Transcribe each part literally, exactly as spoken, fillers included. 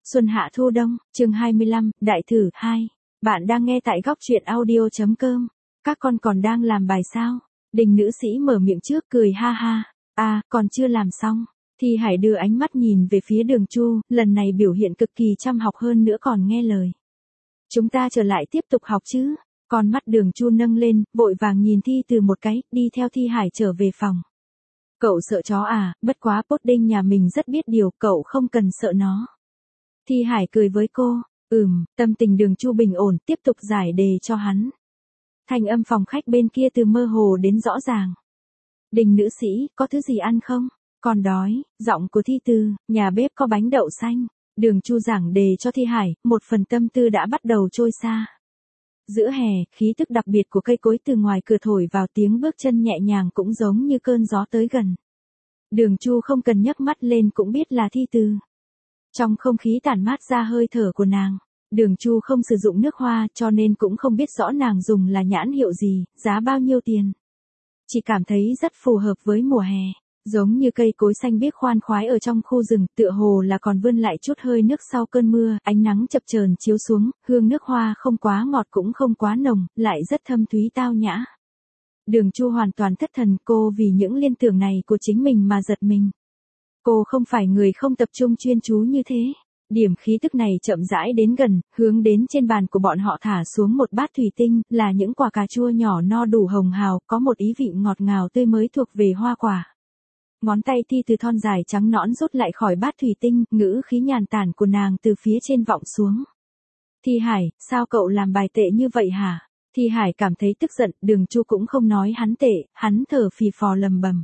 Xuân hạ thu đông, chương hai mươi lăm, đại thử hai. Bạn đang nghe tại góc truyện audio.com. Các con còn đang làm bài sao? Đình nữ sĩ mở miệng trước cười ha ha. À, còn chưa làm xong. Thi Hải đưa ánh mắt nhìn về phía Đường Chu, lần này biểu hiện cực kỳ chăm học hơn nữa còn nghe lời. Chúng ta trở lại tiếp tục học chứ? Con mắt Đường Chu nâng lên, vội vàng nhìn Thi Từ một cái, đi theo Thi Hải trở về phòng. Cậu sợ chó à, bất quá Pudding nhà mình rất biết điều, cậu không cần sợ nó. Thi Hải cười với cô, ừm, tâm tình Đường Chu bình ổn, tiếp tục giải đề cho hắn. Thanh âm phòng khách bên kia từ mơ hồ đến rõ ràng. Đình nữ sĩ, có thứ gì ăn không? Còn đói, giọng của Thi Từ, nhà bếp có bánh đậu xanh. Đường Chu giảng đề cho Thi Hải, một phần tâm tư đã bắt đầu trôi xa. Giữa hè, khí tức đặc biệt của cây cối từ ngoài cửa thổi vào, tiếng bước chân nhẹ nhàng cũng giống như cơn gió tới gần. Đường Chu không cần nhấc mắt lên cũng biết là Thi Từ. Trong không khí tản mát ra hơi thở của nàng, Đường Chu không sử dụng nước hoa cho nên cũng không biết rõ nàng dùng là nhãn hiệu gì, giá bao nhiêu tiền. Chỉ cảm thấy rất phù hợp với mùa hè, giống như cây cối xanh biếc khoan khoái ở trong khu rừng, tựa hồ là còn vươn lại chút hơi nước sau cơn mưa, ánh nắng chập chờn chiếu xuống, hương nước hoa không quá ngọt cũng không quá nồng, lại rất thâm thúy tao nhã. Đường Chu hoàn toàn thất thần, cô vì những liên tưởng này của chính mình mà giật mình. Cô không phải người không tập trung chuyên chú như thế. Điểm khí tức này chậm rãi đến gần, hướng đến trên bàn của bọn họ thả xuống một bát thủy tinh, là những quả cà chua nhỏ no đủ hồng hào, có một ý vị ngọt ngào tươi mới thuộc về hoa quả. Ngón tay Thi Từ thon dài trắng nõn rút lại khỏi bát thủy tinh, ngữ khí nhàn tản của nàng từ phía trên vọng xuống. Thi Hải, sao cậu làm bài tệ như vậy hả? Thi Hải cảm thấy tức giận, Đường Chu cũng không nói hắn tệ, hắn thở phì phò lầm bầm.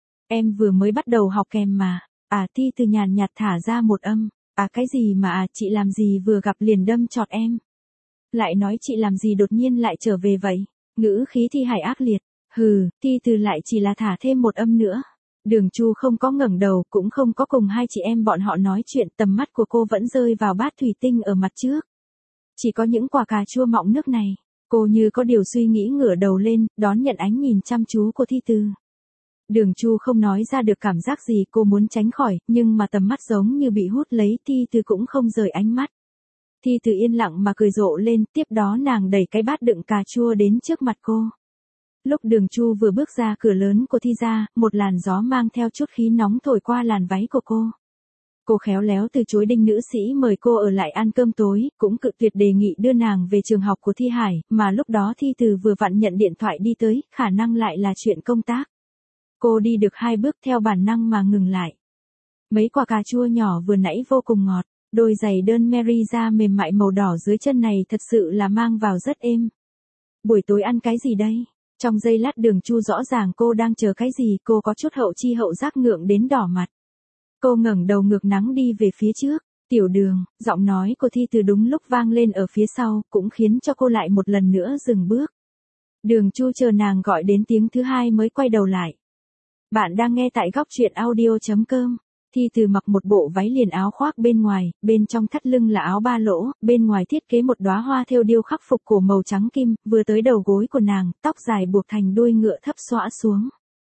Em vừa mới bắt đầu học kèm mà. À, Thi Từ nhàn nhạt thả ra một âm. À, cái gì mà à, chị làm gì vừa gặp liền đâm chọt em. Lại nói chị làm gì đột nhiên lại trở về vậy. Ngữ khí Thi Hải ác liệt. Hừ, Thi Từ lại chỉ là thả thêm một âm nữa. Đường Chu không có ngẩng đầu, cũng không có cùng hai chị em bọn họ nói chuyện, tầm mắt của cô vẫn rơi vào bát thủy tinh ở mặt trước. Chỉ có những quả cà chua mọng nước này. Cô như có điều suy nghĩ ngửa đầu lên, đón nhận ánh nhìn chăm chú của Thi Từ. Đường Chu không nói ra được cảm giác gì, cô muốn tránh khỏi, nhưng mà tầm mắt giống như bị hút lấy, Thi Từ cũng không rời ánh mắt. Thi Từ yên lặng mà cười rộ lên, tiếp đó nàng đẩy cái bát đựng cà chua đến trước mặt cô. Lúc Đường Chu vừa bước ra cửa lớn của Thi gia, một làn gió mang theo chút khí nóng thổi qua làn váy của cô. Cô khéo léo từ chối Đinh nữ sĩ mời cô ở lại ăn cơm tối, cũng cự tuyệt đề nghị đưa nàng về trường học của Thi Hải, mà lúc đó Thi Từ vừa vặn nhận điện thoại đi tới, khả năng lại là chuyện công tác. Cô đi được hai bước theo bản năng mà ngừng lại. Mấy quả cà chua nhỏ vừa nãy vô cùng ngọt, đôi giày đơn Mary da mềm mại màu đỏ dưới chân này thật sự là mang vào rất êm. Buổi tối ăn cái gì đây? Trong giây lát Đường Chu rõ ràng cô đang chờ cái gì, cô có chút hậu chi hậu giác ngượng đến đỏ mặt. Cô ngẩng đầu ngược nắng đi về phía trước. Tiểu Đường, giọng nói của Thi Từ đúng lúc vang lên ở phía sau, cũng khiến cho cô lại một lần nữa dừng bước. Đường Chu chờ nàng gọi đến tiếng thứ hai mới quay đầu lại. Bạn đang nghe tại góc truyện audio.com. Thi Từ mặc một bộ váy liền áo khoác bên ngoài, bên trong thắt lưng là áo ba lỗ, bên ngoài thiết kế một đóa hoa thêu điêu khắc phục cổ màu trắng kim, vừa tới đầu gối của nàng, tóc dài buộc thành đuôi ngựa thấp xõa xuống.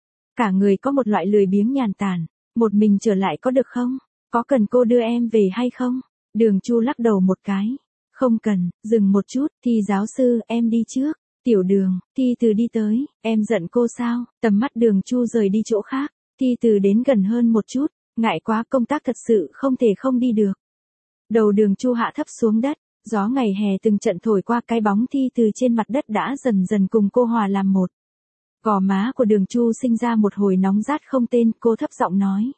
Cả người có một loại lười biếng nhàn tản. Một mình trở lại có được không? Có cần cô đưa em về hay không? Đường Chu lắc đầu một cái. Không cần, dừng một chút, Thi giáo sư, em đi trước. Tiểu Đường, Thi Từ đi tới, em giận cô sao? Tầm mắt Đường Chu rời đi chỗ khác, Thi Từ đến gần hơn một chút, ngại quá, công tác thật sự không thể không đi được. Đầu Đường Chu hạ thấp xuống đất, gió ngày hè từng trận thổi qua, cái bóng Thi Từ trên mặt đất đã dần dần cùng cô hòa làm một. Gò má của Đường Chu sinh ra một hồi nóng rát không tên, cô thấp giọng nói.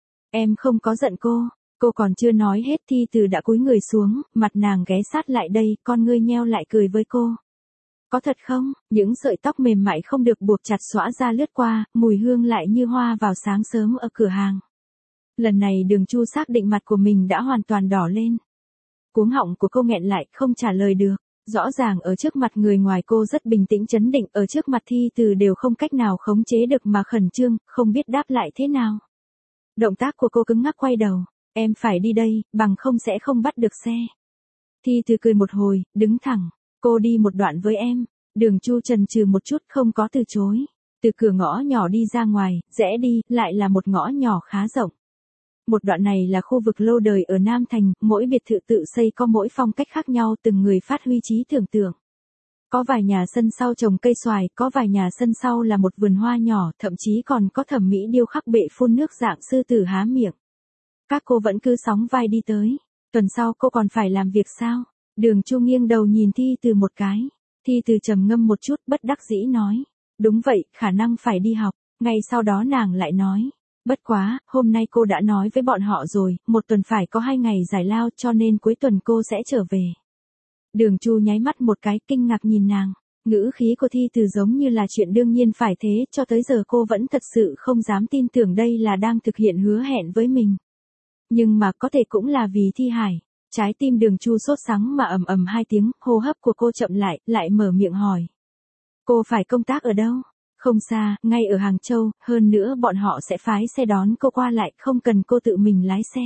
Em không có giận cô, cô còn chưa nói hết Thi Từ đã cúi người xuống, mặt nàng ghé sát lại đây, con ngươi nheo lại cười với cô. Có thật không? Những sợi tóc mềm mại không được buộc chặt xõa ra lướt qua, mùi hương lại như hoa vào sáng sớm ở cửa hàng. Lần này Đường Chu xác định mặt của mình đã hoàn toàn đỏ lên. Cuống họng của cô nghẹn lại, không trả lời được. Rõ ràng ở trước mặt người ngoài cô rất bình tĩnh trấn định, ở trước mặt Thi Từ đều không cách nào khống chế được mà khẩn trương, không biết đáp lại thế nào. Động tác của cô cứng ngắc quay đầu. Em phải đi đây, bằng không sẽ không bắt được xe. Thi Từ cười một hồi, đứng thẳng. Cô đi một đoạn với em. Đường Chu chần chừ một chút, không có từ chối. Từ cửa ngõ nhỏ đi ra ngoài, rẽ đi, lại là một ngõ nhỏ khá rộng. Một đoạn này là khu vực lâu đời ở Nam Thành, mỗi biệt thự tự xây có mỗi phong cách khác nhau, từng người phát huy trí tưởng tượng. Có vài nhà sân sau trồng cây xoài, có vài nhà sân sau là một vườn hoa nhỏ, thậm chí còn có thẩm mỹ điêu khắc bệ phun nước dạng sư tử há miệng. Các cô vẫn cứ sóng vai đi tới. Tuần sau cô còn phải làm việc sao? Đường Chu nghiêng đầu nhìn Thi Từ một cái. Thi Từ trầm ngâm một chút, bất đắc dĩ nói. Đúng vậy, khả năng phải đi học. Ngay sau đó nàng lại nói. Bất quá, hôm nay cô đã nói với bọn họ rồi, một tuần phải có hai ngày giải lao, cho nên cuối tuần cô sẽ trở về. Đường Chu nháy mắt một cái, kinh ngạc nhìn nàng. Ngữ khí của Thi Từ giống như là chuyện đương nhiên phải thế, cho tới giờ cô vẫn thật sự không dám tin tưởng đây là đang thực hiện hứa hẹn với mình. Nhưng mà có thể cũng là vì Thi Hải. Trái tim Đường Chu sốt sắng mà ầm ầm hai tiếng, hô hấp của cô chậm lại, lại mở miệng hỏi. Cô phải công tác ở đâu? Không xa, ngay ở Hàng Châu, hơn nữa bọn họ sẽ phái xe đón cô qua lại, không cần cô tự mình lái xe.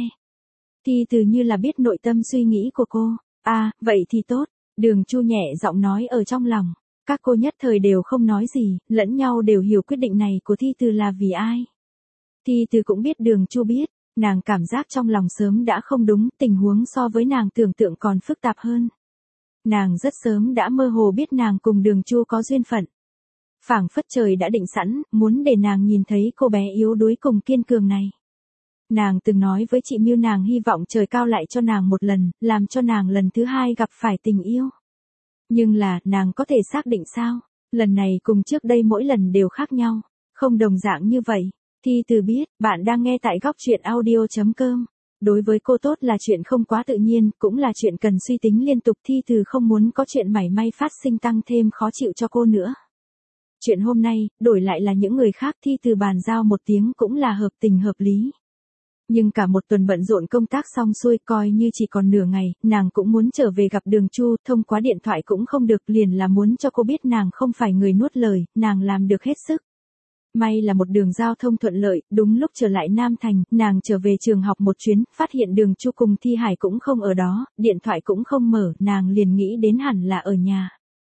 Thi Từ như là biết nội tâm suy nghĩ của cô. À, vậy thì tốt. Đường Chu nhẹ giọng nói ở trong lòng. Các cô nhất thời đều không nói gì, lẫn nhau đều hiểu quyết định này của Thi Từ là vì ai. Thi Từ cũng biết Đường Chu biết. Nàng cảm giác trong lòng sớm đã không đúng, tình huống so với nàng tưởng tượng còn phức tạp hơn. Nàng rất sớm đã mơ hồ biết nàng cùng Đường Chu có duyên phận. Phảng phất trời đã định sẵn, muốn để nàng nhìn thấy cô bé yếu đuối cùng kiên cường này. Nàng từng nói với chị Miêu nàng hy vọng trời cao lại cho nàng một lần, làm cho nàng lần thứ hai gặp phải tình yêu. Nhưng là, nàng có thể xác định sao? Lần này cùng trước đây mỗi lần đều khác nhau, không đồng dạng như vậy. Thi Từ biết, bạn đang nghe tại góc truyện audio chấm com. Đối với cô tốt là chuyện không quá tự nhiên, cũng là chuyện cần suy tính liên tục. Thi Từ không muốn có chuyện mảy may phát sinh tăng thêm khó chịu cho cô nữa. Chuyện hôm nay, đổi lại là những người khác. Thi Từ bàn giao một tiếng cũng là hợp tình hợp lý. Nhưng cả một tuần bận rộn công tác xong xuôi, coi như chỉ còn nửa ngày, nàng cũng muốn trở về gặp Đường Chu, thông qua điện thoại cũng không được, liền là muốn cho cô biết nàng không phải người nuốt lời, nàng làm được hết sức. May là một đường giao thông thuận lợi, đúng lúc trở lại Nam Thành, nàng trở về trường học một chuyến, phát hiện Đường Chu cùng Thi Hải cũng không ở đó, điện thoại cũng không mở, nàng liền nghĩ đến hẳn là ở nhà.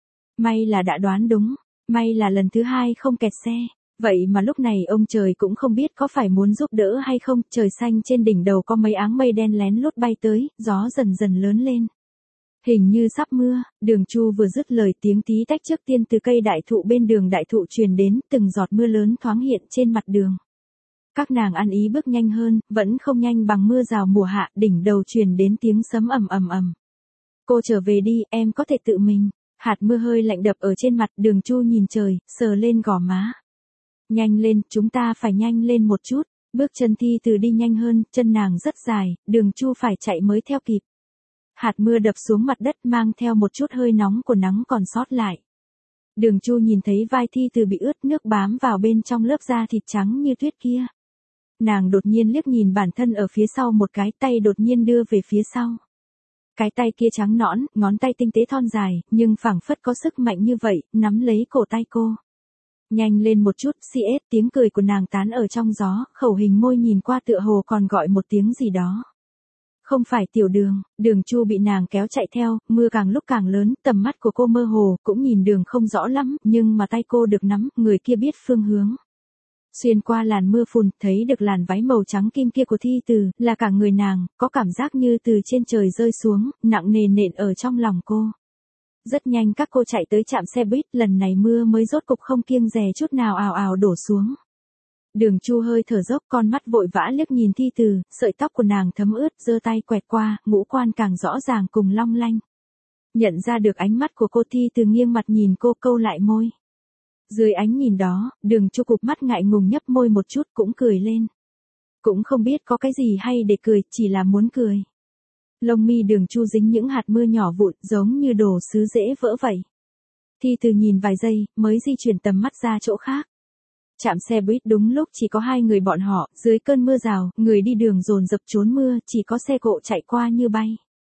May là đã đoán đúng, may là lần thứ hai không kẹt xe. Vậy mà lúc này ông trời cũng không biết có phải muốn giúp đỡ hay không, trời xanh trên đỉnh đầu có mấy áng mây đen lén lút bay tới, gió dần dần lớn lên. Hình như sắp mưa. Đường Chu vừa dứt lời, tiếng tí tách trước tiên từ cây đại thụ bên đường đại thụ truyền đến, từng giọt mưa lớn thoáng hiện trên mặt đường. Các nàng ăn ý bước nhanh hơn, vẫn không nhanh bằng mưa rào mùa hạ, đỉnh đầu truyền đến tiếng sấm ầm ầm ầm. Cô trở về đi, em có thể tự mình. Hạt mưa hơi lạnh đập ở trên mặt. Đường Chu nhìn trời, sờ lên gò má. Nhanh lên, chúng ta phải nhanh lên một chút. Bước chân Thi Từ đi nhanh hơn, chân nàng rất dài, Đường Chu phải chạy mới theo kịp. Hạt mưa đập xuống mặt đất mang theo một chút hơi nóng của nắng còn sót lại. Đường Chu nhìn thấy vai Thi Từ bị ướt nước bám vào bên trong lớp da thịt trắng như tuyết kia. Nàng đột nhiên liếc nhìn bản thân ở phía sau một cái, tay đột nhiên đưa về phía sau. Cái tay kia trắng nõn, ngón tay tinh tế thon dài, nhưng phảng phất có sức mạnh như vậy, nắm lấy cổ tay cô. Nhanh lên một chút, xê ét, tiếng cười của nàng tán ở trong gió, khẩu hình môi nhìn qua tựa hồ còn gọi một tiếng gì đó. Không phải Tiểu Đường. Đường Chu bị nàng kéo chạy theo, mưa càng lúc càng lớn, tầm mắt của cô mơ hồ, cũng nhìn đường không rõ lắm, nhưng mà tay cô được nắm, người kia biết phương hướng. Xuyên qua làn mưa phùn, thấy được làn váy màu trắng kim kia của Thi Từ, là cả người nàng, có cảm giác như từ trên trời rơi xuống, nặng nề nện ở trong lòng cô. Rất nhanh các cô chạy tới trạm xe buýt, lần này mưa mới rốt cục không kiêng dè chút nào ào ào đổ xuống. Đường Chu hơi thở dốc, con mắt vội vã liếc nhìn Thi Từ, sợi tóc của nàng thấm ướt, giơ tay quẹt qua, ngũ quan càng rõ ràng cùng long lanh. Nhận ra được ánh mắt của cô, Thi Từ nghiêng mặt nhìn cô, câu lại môi. Dưới ánh nhìn đó, Đường Chu cụp mắt ngại ngùng nhấp môi một chút cũng cười lên. Cũng không biết có cái gì hay để cười, chỉ là muốn cười. Lông mi Đường Chu dính những hạt mưa nhỏ vụn, giống như đồ sứ dễ vỡ vậy. Thi Từ nhìn vài giây, mới di chuyển tầm mắt ra chỗ khác. Trạm xe buýt đúng lúc chỉ có hai người bọn họ, dưới cơn mưa rào, người đi đường dồn dập trốn mưa, chỉ có xe cộ chạy qua như bay.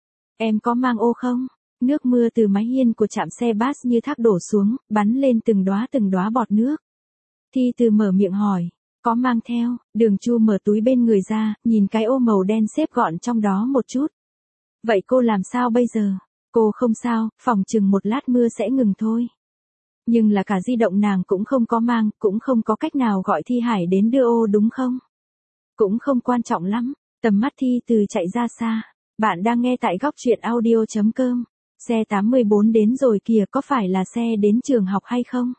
Em có mang ô không? Nước mưa từ mái hiên của trạm xe bus như thác đổ xuống, bắn lên từng đóa từng đóa bọt nước. Thi Từ mở miệng hỏi, có mang theo. Đường Chu mở túi bên người ra, nhìn cái ô màu đen xếp gọn trong đó một chút. Vậy cô làm sao bây giờ? Cô không sao, phòng chừng một lát mưa sẽ ngừng thôi. Nhưng là cả di động nàng cũng không có mang, cũng không có cách nào gọi Thi Hải đến đưa ô đúng không? Cũng không quan trọng lắm, Tầm mắt Thi Từ chạy ra xa. Bạn đang nghe tại góc truyện audio.com. Xe tám mươi bốn đến rồi kìa, có phải là xe đến trường học hay không?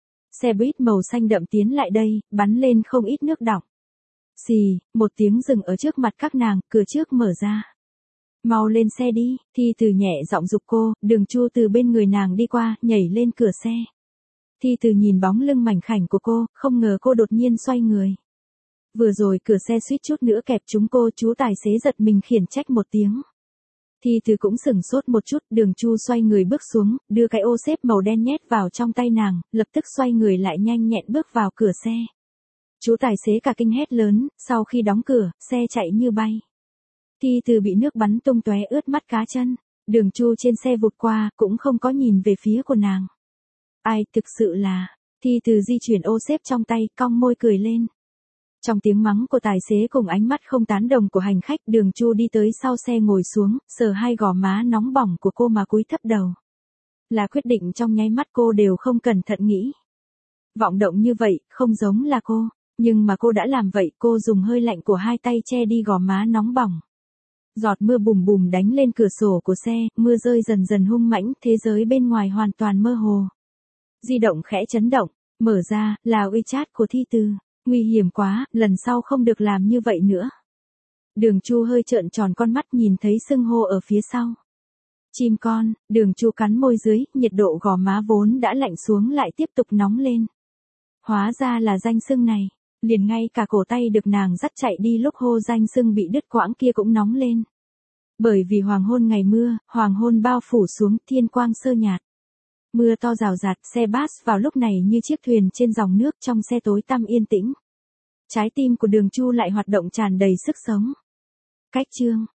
Xe buýt màu xanh đậm tiến lại đây, bắn lên không ít nước đọng. Xì, một tiếng dừng ở trước mặt các nàng, cửa trước mở ra. Mau lên xe đi, Thi Từ nhẹ giọng giục cô, Đường Chu từ bên người nàng đi qua, nhảy lên cửa xe. Thi Từ nhìn bóng lưng mảnh khảnh của cô, không ngờ cô đột nhiên xoay người. Vừa rồi cửa xe suýt chút nữa kẹp trúng cô, chú tài xế giật mình khiển trách một tiếng. Thi Từ cũng sửng sốt một chút, Đường Chu xoay người bước xuống, đưa cái ô xếp màu đen nhét vào trong tay nàng, lập tức xoay người lại nhanh nhẹn bước vào cửa xe. Chú tài xế cả kinh hét lớn, sau khi đóng cửa, xe chạy như bay. Thi Từ bị nước bắn tung tóe ướt mắt cá chân, Đường Chu trên xe vụt qua, cũng không có nhìn về phía của nàng. Ai, thực sự là, Thi Từ di chuyển ô xếp trong tay, cong môi cười lên. Trong tiếng mắng của tài xế cùng ánh mắt không tán đồng của hành khách, Đường Chu đi tới sau xe ngồi xuống, sờ hai gò má nóng bỏng của cô mà cúi thấp đầu. Là quyết định trong nháy mắt cô đều không cẩn thận nghĩ. Vọng động như vậy, không giống là cô, nhưng mà cô đã làm vậy, cô dùng hơi lạnh của hai tay che đi gò má nóng bỏng. Giọt mưa bùm bùm đánh lên cửa sổ của xe, mưa rơi dần dần hung mãnh, thế giới bên ngoài hoàn toàn mơ hồ. Di động khẽ chấn động, mở ra, là WeChat của Thi Từ. Nguy hiểm quá, lần sau không được làm như vậy nữa. Đường Chu hơi trợn tròn con mắt nhìn thấy xưng hô ở phía sau. Chim con, Đường Chu cắn môi dưới, nhiệt độ gò má vốn đã lạnh xuống lại tiếp tục nóng lên. Hóa ra là danh xưng này, liền ngay cả cổ tay được nàng dắt chạy đi lúc hô danh xưng bị đứt quãng kia cũng nóng lên. Bởi vì hoàng hôn ngày mưa, hoàng hôn bao phủ xuống, thiên quang sơ nhạt. Mưa to rào rạt, xe bus vào lúc này như chiếc thuyền trên dòng nước, trong xe tối tăm yên tĩnh. Trái tim của Đường Chu lại hoạt động tràn đầy sức sống. Cách chương